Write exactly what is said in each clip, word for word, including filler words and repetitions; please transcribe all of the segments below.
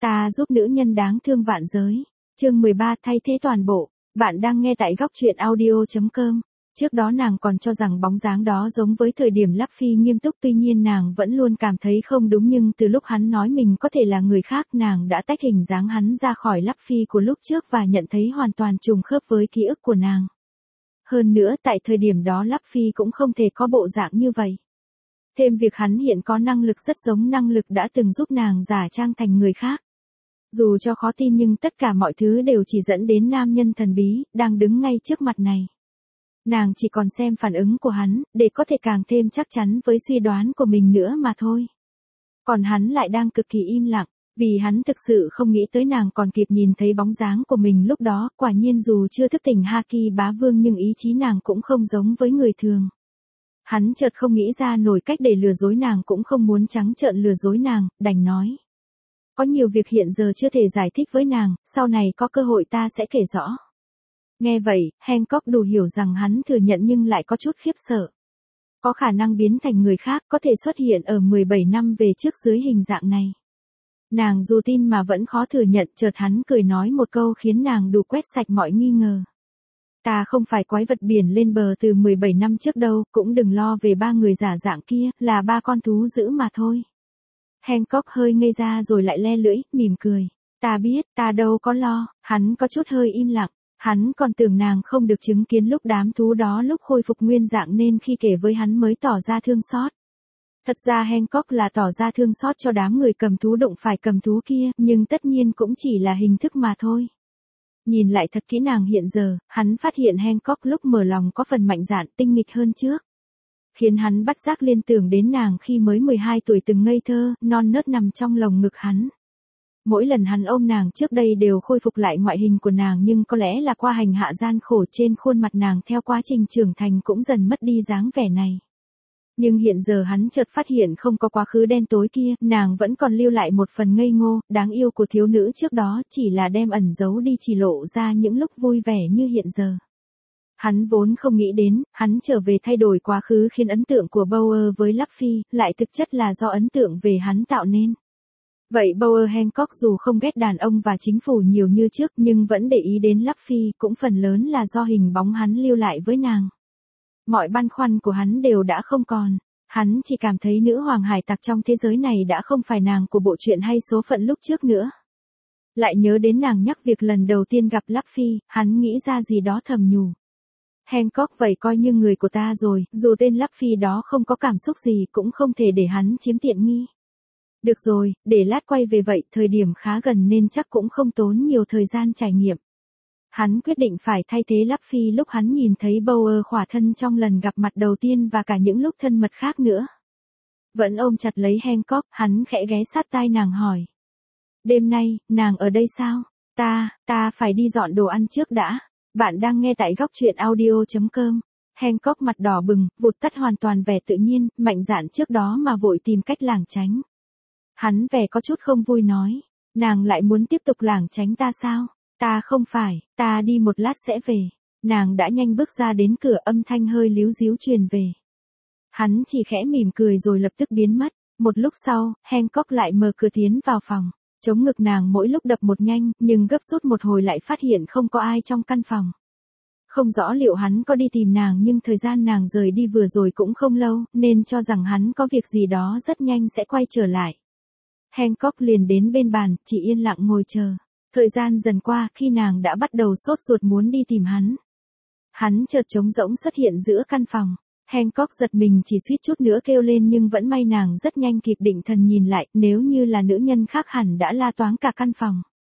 Ta giúp nữ nhân đáng thương vạn giới. Chương mười ba thay thế toàn bộ. Bạn đang nghe tại góc truyện audio chấm com. Trước đó nàng còn cho rằng bóng dáng đó giống với thời điểm Lắc Phi nghiêm túc, tuy nhiên nàng vẫn luôn cảm thấy không đúng, nhưng từ lúc hắn nói mình có thể là người khác, nàng đã tách hình dáng hắn ra khỏi Lắc Phi của lúc trước và nhận thấy hoàn toàn trùng khớp với ký ức của nàng. Hơn nữa tại thời điểm đó Lắc Phi cũng không thể có bộ dạng như vậy. Thêm việc hắn hiện có năng lực rất giống năng lực đã từng giúp nàng giả trang thành người khác. Dù cho khó tin nhưng tất cả mọi thứ đều chỉ dẫn đến nam nhân thần bí, đang đứng ngay trước mặt này. Nàng chỉ còn xem phản ứng của hắn, để có thể càng thêm chắc chắn với suy đoán của mình nữa mà thôi. Còn hắn lại đang cực kỳ im lặng, vì hắn thực sự không nghĩ tới nàng còn kịp nhìn thấy bóng dáng của mình lúc đó. Quả nhiên dù chưa thức tỉnh Haki bá vương nhưng ý chí nàng cũng không giống với người thường. Hắn chợt không nghĩ ra nổi cách để lừa dối nàng, cũng không muốn trắng trợn lừa dối nàng, đành nói. Có nhiều việc hiện giờ chưa thể giải thích với nàng, sau này có cơ hội ta sẽ kể rõ. Nghe vậy, Hancock đủ hiểu rằng hắn thừa nhận nhưng lại có chút khiếp sợ. Có khả năng biến thành người khác, có thể xuất hiện ở mười bảy năm về trước dưới hình dạng này. Nàng dù tin mà vẫn khó thừa nhận, chợt hắn cười nói một câu khiến nàng đủ quét sạch mọi nghi ngờ. Ta không phải quái vật biển lên bờ từ mười bảy năm trước đâu, cũng đừng lo về ba người giả dạng kia, là ba con thú dữ mà thôi. Hancock hơi ngây ra rồi lại le lưỡi, mỉm cười. Ta biết, ta đâu có lo. Hắn có chút hơi im lặng. Hắn còn tưởng nàng không được chứng kiến lúc đám thú đó lúc khôi phục nguyên dạng nên khi kể với hắn mới tỏ ra thương xót. Thật ra Hancock là tỏ ra thương xót cho đám người cầm thú đụng phải cầm thú kia, nhưng tất nhiên cũng chỉ là hình thức mà thôi. Nhìn lại thật kỹ nàng hiện giờ, hắn phát hiện Hancock lúc mở lòng có phần mạnh dạn, tinh nghịch hơn trước. Khiến hắn bắt giác liên tưởng đến nàng khi mới mười hai tuổi từng ngây thơ, non nớt nằm trong lồng ngực hắn. Mỗi lần hắn ôm nàng trước đây đều khôi phục lại ngoại hình của nàng, nhưng có lẽ là qua hành hạ gian khổ trên khuôn mặt nàng theo quá trình trưởng thành cũng dần mất đi dáng vẻ này. Nhưng hiện giờ hắn chợt phát hiện không có quá khứ đen tối kia, nàng vẫn còn lưu lại một phần ngây ngô, đáng yêu của thiếu nữ trước đó, chỉ là đem ẩn giấu đi chỉ lộ ra những lúc vui vẻ như hiện giờ. Hắn vốn không nghĩ đến, hắn trở về thay đổi quá khứ khiến ấn tượng của Bauer với Lắc Phi, lại thực chất là do ấn tượng về hắn tạo nên. Vậy Bauer Hancock dù không ghét đàn ông và chính phủ nhiều như trước nhưng vẫn để ý đến Lắc Phi, cũng phần lớn là do hình bóng hắn lưu lại với nàng. Mọi băn khoăn của hắn đều đã không còn. Hắn chỉ cảm thấy nữ hoàng hải tặc trong thế giới này đã không phải nàng của bộ truyện hay số phận lúc trước nữa. Lại nhớ đến nàng nhắc việc lần đầu tiên gặp Lắc Phi, hắn nghĩ ra gì đó thầm nhủ. Hancock vậy coi như người của ta rồi, dù tên Lắc Phi đó không có cảm xúc gì cũng không thể để hắn chiếm tiện nghi. Được rồi, để lát quay về vậy, thời điểm khá gần nên chắc cũng không tốn nhiều thời gian trải nghiệm. Hắn quyết định phải thay thế Lắc Phi lúc hắn nhìn thấy Bauer khỏa thân trong lần gặp mặt đầu tiên và cả những lúc thân mật khác nữa. Vẫn ôm chặt lấy Hancock, hắn khẽ ghé sát tai nàng hỏi. Đêm nay, nàng ở đây sao? Ta, ta phải đi dọn đồ ăn trước đã. Bạn đang nghe tại góc truyện audio chấm com. Hancock mặt đỏ bừng, vụt tắt hoàn toàn vẻ tự nhiên, mạnh dạn trước đó mà vội tìm cách lảng tránh. Hắn vẻ có chút không vui nói. Nàng lại muốn tiếp tục lảng tránh ta sao? Ta không phải, ta đi một lát sẽ về. Nàng đã nhanh bước ra đến cửa, âm thanh hơi líu díu truyền về. Hắn chỉ khẽ mỉm cười rồi lập tức biến mất. Một lúc sau, Hancock lại mở cửa tiến vào phòng. Chống ngực nàng mỗi lúc đập một nhanh, nhưng gấp rút một hồi lại phát hiện không có ai trong căn phòng. Không rõ liệu hắn có đi tìm nàng, nhưng thời gian nàng rời đi vừa rồi cũng không lâu, nên cho rằng hắn có việc gì đó rất nhanh sẽ quay trở lại. Hancock liền đến bên bàn, chỉ yên lặng ngồi chờ. Thời gian dần qua, khi nàng đã bắt đầu sốt ruột muốn đi tìm hắn. Hắn chợt trống rỗng xuất hiện giữa căn phòng. Hancock giật mình chỉ suýt chút nữa kêu lên, nhưng vẫn may nàng rất nhanh kịp định thần nhìn lại, nếu như là nữ nhân khác hẳn đã la toáng cả căn phòng.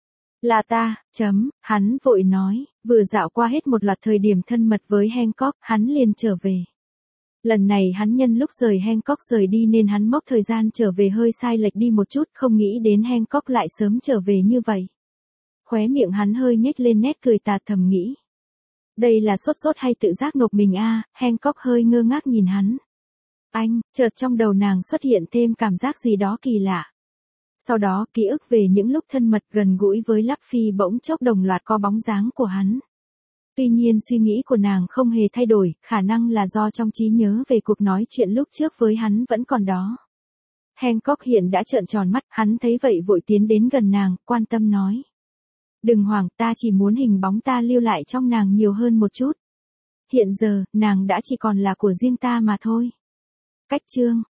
Là ta, chấm, hắn vội nói, vừa dạo qua hết một loạt thời điểm thân mật với Hancock, hắn liền trở về. Lần này hắn nhân lúc rời Hancock rời đi nên hắn mốc thời gian trở về hơi sai lệch đi một chút, không nghĩ đến Hancock lại sớm trở về như vậy. Khóe miệng hắn hơi nhếch lên nét cười tà, thầm nghĩ. Đây là sốt sốt hay tự giác nộp mình a? À? Hancock hơi ngơ ngác nhìn hắn. Anh, chợt trong đầu nàng xuất hiện thêm cảm giác gì đó kỳ lạ. Sau đó, ký ức về những lúc thân mật gần gũi với Lắc Phi bỗng chốc đồng loạt có bóng dáng của hắn. Tuy nhiên suy nghĩ của nàng không hề thay đổi, khả năng là do trong trí nhớ về cuộc nói chuyện lúc trước với hắn vẫn còn đó. Hancock hiện đã trợn tròn mắt, hắn thấy vậy vội tiến đến gần nàng, quan tâm nói. Đừng hoảng, ta chỉ muốn hình bóng ta lưu lại trong nàng nhiều hơn một chút. Hiện giờ, nàng đã chỉ còn là của riêng ta mà thôi. Cách chương